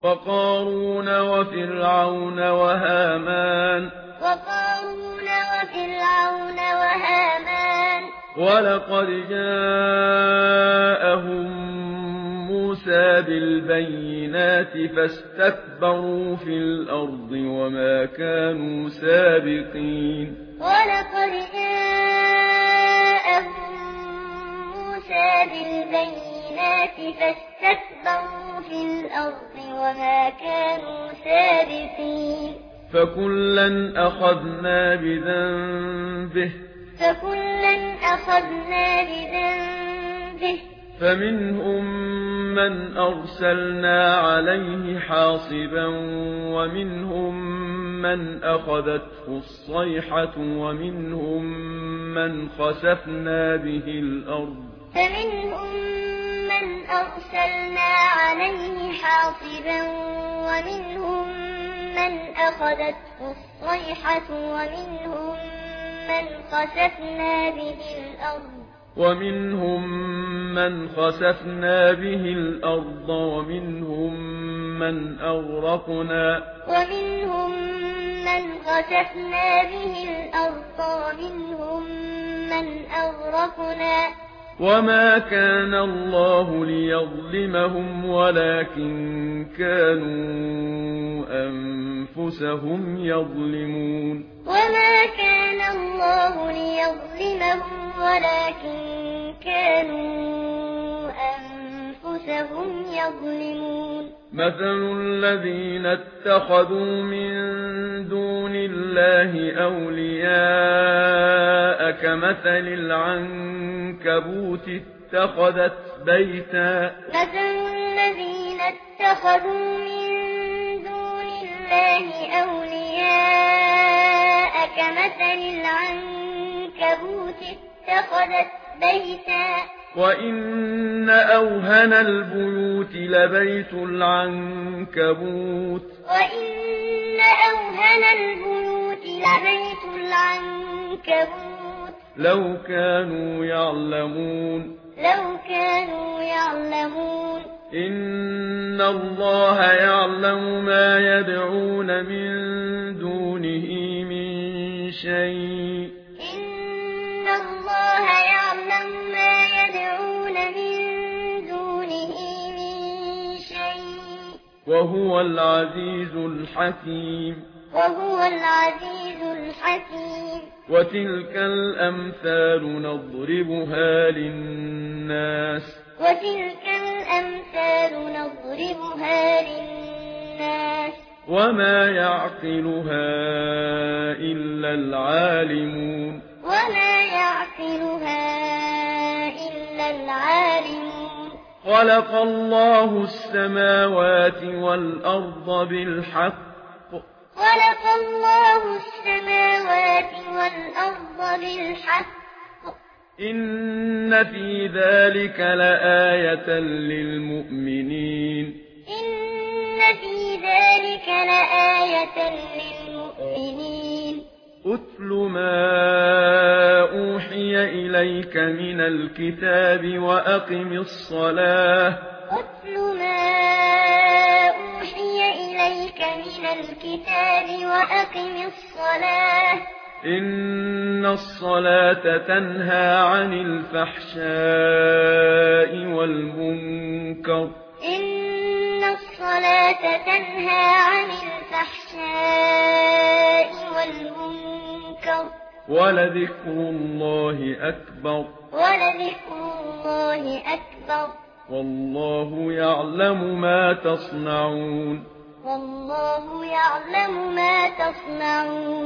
وقارون وفرعون وهامان ولقد جاءهم موسى بالبينات فاستكبروا في الأرض وما كانوا سابقين ولقد جاءهم موسى بالبينات فاستكبروا في الأرض وما كانوا سابقين فكلا أخذنا بذنبه فمنهم من أرسلنا عليه حاصبا ومنهم من أخذته الصيحة ومنهم من خسفنا به الأرض ومنهم من أخذته الصيحة ومنهم من خسفنا به الأرض ومنهم من أغرقنا وما كان الله ليظلمهم ولكن كانوا أنفسهم يظلمون مثل الذين اتخذوا من دون الله أولياء كمثل العنكبوت اتخذت بيتا وإن أوهن البيوت لبيت العنكبوت لو كانوا يعلمون إن الله يعلم ما يدعون من دونه من شيء وهو العزيز الحكيم وتلك الأمثال نضربها للناس وما يعقلها إلا العالمون خلق الله السماوات والأرض بالحق إن في ذلك لآية للمؤمنين أتل ما أوحي إليك من الكتاب وأقم الصلاة إن الصلاة تنهى عن الفحشاء والمنكر ولذكر الله أكبر والله يعلم ما تصنعون